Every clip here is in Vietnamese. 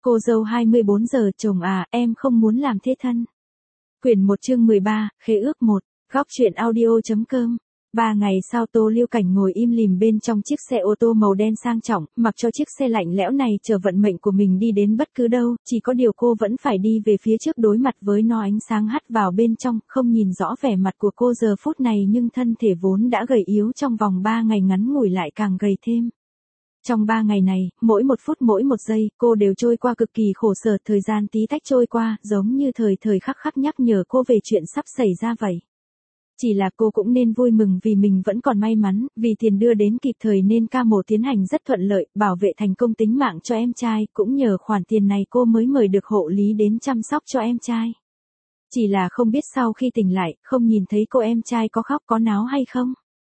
Cô dâu 24 giờ, chồng à, em không muốn làm thế thân. Quyển 1 chương 13, khế ước 1, góc truyện audio.com. 3 ngày sau Tô Lưu Cảnh ngồi im lìm bên trong chiếc xe ô tô màu đen sang trọng, mặc cho chiếc xe lạnh lẽo này chờ vận mệnh của mình đi đến bất cứ đâu, chỉ có điều cô vẫn phải đi về phía trước đối mặt với nó. Ánh sáng hắt vào bên trong, không nhìn rõ vẻ mặt của cô giờ phút này nhưng thân thể vốn đã gầy yếu trong vòng 3 ngày ngắn ngủi lại càng gầy thêm. Trong 3 ngày này, mỗi một phút mỗi một giây, cô đều trôi qua cực kỳ khổ sở, thời gian tí tách trôi qua, giống như thời thời khắc khắc nhắc nhở cô về chuyện sắp xảy ra vậy. Chỉ là cô cũng nên vui mừng vì mình vẫn còn may mắn, vì tiền đưa đến kịp thời nên ca mổ tiến hành rất thuận lợi, bảo vệ thành công tính mạng cho em trai, cũng nhờ khoản tiền này cô mới mời được hộ lý đến chăm sóc cho em trai. Chỉ là không biết sau khi tỉnh lại, không nhìn thấy cô em trai có khóc có náo hay không.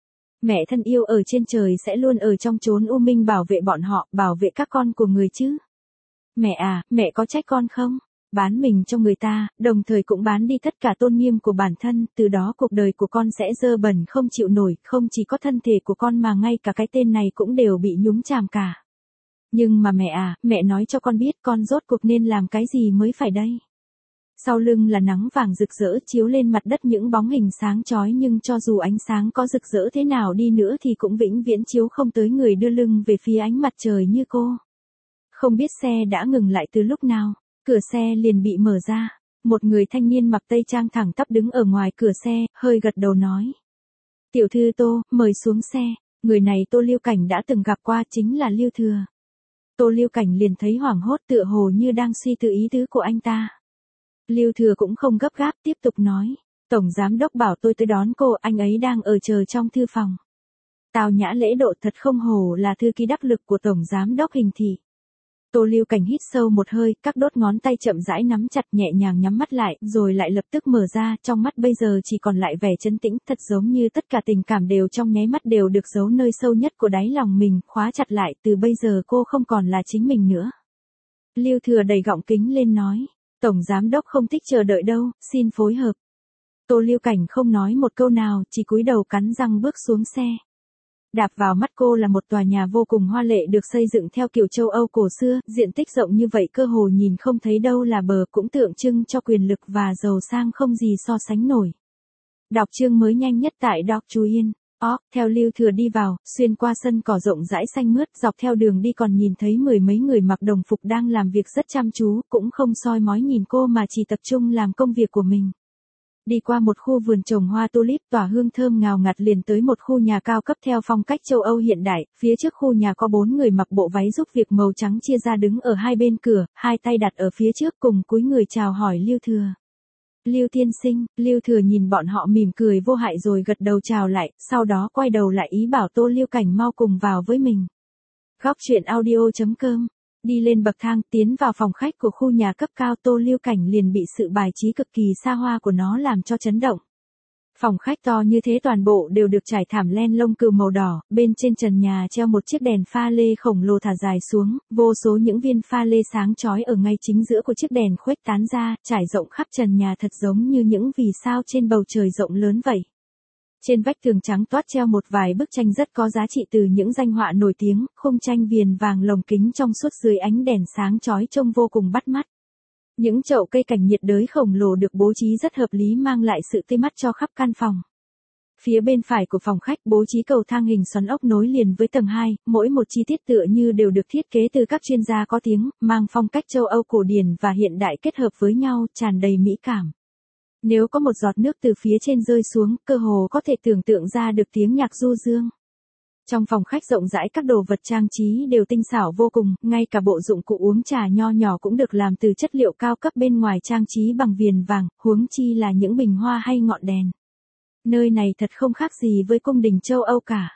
Mẹ thân yêu ở trên trời sẽ luôn ở trong chốn u minh bảo vệ bọn họ, bảo vệ các con của người chứ. Mẹ à, mẹ có trách con không? Bán mình cho người ta, đồng thời cũng bán đi tất cả tôn nghiêm của bản thân, từ đó cuộc đời của con sẽ dơ bẩn không chịu nổi, không chỉ có thân thể của con mà ngay cả cái tên này cũng đều bị nhúng chàm cả. Nhưng mà mẹ à, mẹ nói cho con biết con rốt cuộc nên làm cái gì mới phải đây? Sau lưng là nắng vàng rực rỡ chiếu lên mặt đất những bóng hình sáng chói, nhưng cho dù ánh sáng có rực rỡ thế nào đi nữa thì cũng vĩnh viễn chiếu không tới người đưa lưng về phía ánh mặt trời như cô. Không biết xe đã ngừng lại từ lúc nào, cửa xe liền bị mở ra, một người thanh niên mặc tây trang thẳng tắp đứng ở ngoài cửa xe, hơi gật đầu nói. Tiểu thư Tô, mời xuống xe. Người này Tô Lưu Cảnh đã từng gặp qua, chính là Lưu Thừa. Tô Lưu Cảnh liền thấy hoảng hốt, tựa hồ như đang suy tư ý tứ của anh ta. Lưu Thừa cũng không gấp gáp, tiếp tục nói. Tổng giám đốc bảo tôi tới đón cô, anh ấy đang ở chờ trong thư phòng. Tào nhã lễ độ, thật không hổ là thư ký đắc lực của tổng giám đốc Hình thị. Tô Lưu Cảnh hít sâu một hơi, các đốt ngón tay chậm rãi nắm chặt, nhẹ nhàng nhắm mắt lại, rồi lại lập tức mở ra, trong mắt bây giờ chỉ còn lại vẻ trấn tĩnh, thật giống như tất cả tình cảm đều trong nháy mắt đều được giấu nơi sâu nhất của đáy lòng mình, khóa chặt lại, từ bây giờ cô không còn là chính mình nữa. Lưu Thừa đẩy gọng kính lên nói. Tổng giám đốc không thích chờ đợi đâu, xin phối hợp. Tô Lưu Cảnh không nói một câu nào, chỉ cúi đầu cắn răng bước xuống xe. Đạp vào mắt cô là một tòa nhà vô cùng hoa lệ được xây dựng theo kiểu châu Âu cổ xưa, diện tích rộng như vậy cơ hồ nhìn không thấy đâu là bờ, cũng tượng trưng cho quyền lực và giàu sang không gì so sánh nổi. Đọc chương mới nhanh nhất tại Doc Chú Yên. Theo Lưu Thừa đi vào, xuyên qua sân cỏ rộng rãi xanh mướt, dọc theo đường đi còn nhìn thấy mười mấy người mặc đồng phục đang làm việc rất chăm chú, cũng không soi mói nhìn cô mà chỉ tập trung làm công việc của mình. Đi qua một khu vườn trồng hoa tulip tỏa hương thơm ngào ngạt liền tới một khu nhà cao cấp theo phong cách châu Âu hiện đại, phía trước khu nhà có 4 người mặc bộ váy giúp việc màu trắng chia ra đứng ở hai bên cửa, hai tay đặt ở phía trước cùng cúi người chào hỏi Lưu Thừa. Lưu tiên sinh. Lưu Thừa nhìn bọn họ mỉm cười vô hại rồi gật đầu chào lại, sau đó quay đầu lại ý bảo Tô Lưu Cảnh mau cùng vào với mình. Góc truyện audio.com. Đi lên bậc thang tiến vào phòng khách của khu nhà cấp cao, Tô Lưu Cảnh liền bị sự bài trí cực kỳ xa hoa của nó làm cho chấn động. Phòng khách to như thế toàn bộ đều được trải thảm len lông cừu màu đỏ, bên trên trần nhà treo một chiếc đèn pha lê khổng lồ thả dài xuống, vô số những viên pha lê sáng chói ở ngay chính giữa của chiếc đèn khuếch tán ra, trải rộng khắp trần nhà thật giống như những vì sao trên bầu trời rộng lớn vậy. Trên vách tường trắng toát treo một vài bức tranh rất có giá trị từ những danh họa nổi tiếng, khung tranh viền vàng lồng kính trong suốt dưới ánh đèn sáng chói trông vô cùng bắt mắt. Những chậu cây cảnh nhiệt đới khổng lồ được bố trí rất hợp lý mang lại sự tươi mát cho khắp căn phòng. Phía bên phải của phòng khách bố trí cầu thang hình xoắn ốc nối liền với tầng 2, mỗi một chi tiết tựa như đều được thiết kế từ các chuyên gia có tiếng, mang phong cách châu Âu cổ điển và hiện đại kết hợp với nhau, tràn đầy mỹ cảm. Nếu có một giọt nước từ phía trên rơi xuống, cơ hồ có thể tưởng tượng ra được tiếng nhạc du dương. Trong phòng khách rộng rãi các đồ vật trang trí đều tinh xảo vô cùng, ngay cả bộ dụng cụ uống trà nho nhỏ cũng được làm từ chất liệu cao cấp, bên ngoài trang trí bằng viền vàng, huống chi là những bình hoa hay ngọn đèn. Nơi này thật không khác gì với cung đình châu Âu cả.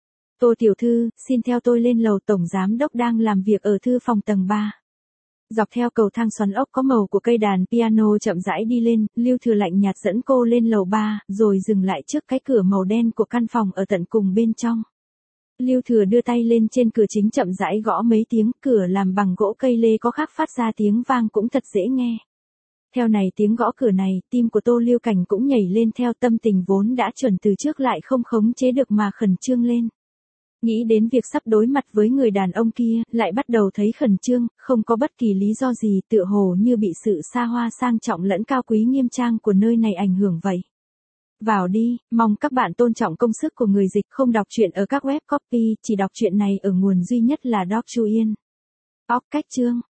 Tô tiểu thư, xin theo tôi lên lầu, tổng giám đốc đang làm việc ở thư phòng tầng 3. Dọc theo cầu thang xoắn ốc có màu của cây đàn piano chậm rãi đi lên, Lưu Thừa lạnh nhạt dẫn cô lên lầu 3, rồi dừng lại trước cái cửa màu đen của căn phòng ở tận cùng bên trong. Lưu Thừa đưa tay lên trên cửa chính chậm rãi gõ mấy tiếng, cửa làm bằng gỗ cây lê có khắc phát ra tiếng vang cũng thật dễ nghe. Theo này tiếng gõ cửa này, tim của Tô Lưu Cảnh cũng nhảy lên theo, tâm tình vốn đã chuẩn từ trước lại không khống chế được mà khẩn trương lên. Nghĩ đến việc sắp đối mặt với người đàn ông kia, lại bắt đầu thấy khẩn trương, không có bất kỳ lý do gì, tựa hồ như bị sự xa hoa sang trọng lẫn cao quý nghiêm trang của nơi này ảnh hưởng vậy. Vào đi, mong các bạn tôn trọng công sức của người dịch, không đọc truyện ở các web copy, chỉ đọc truyện này ở nguồn duy nhất là Doc Chu Yên. Óc cách chương.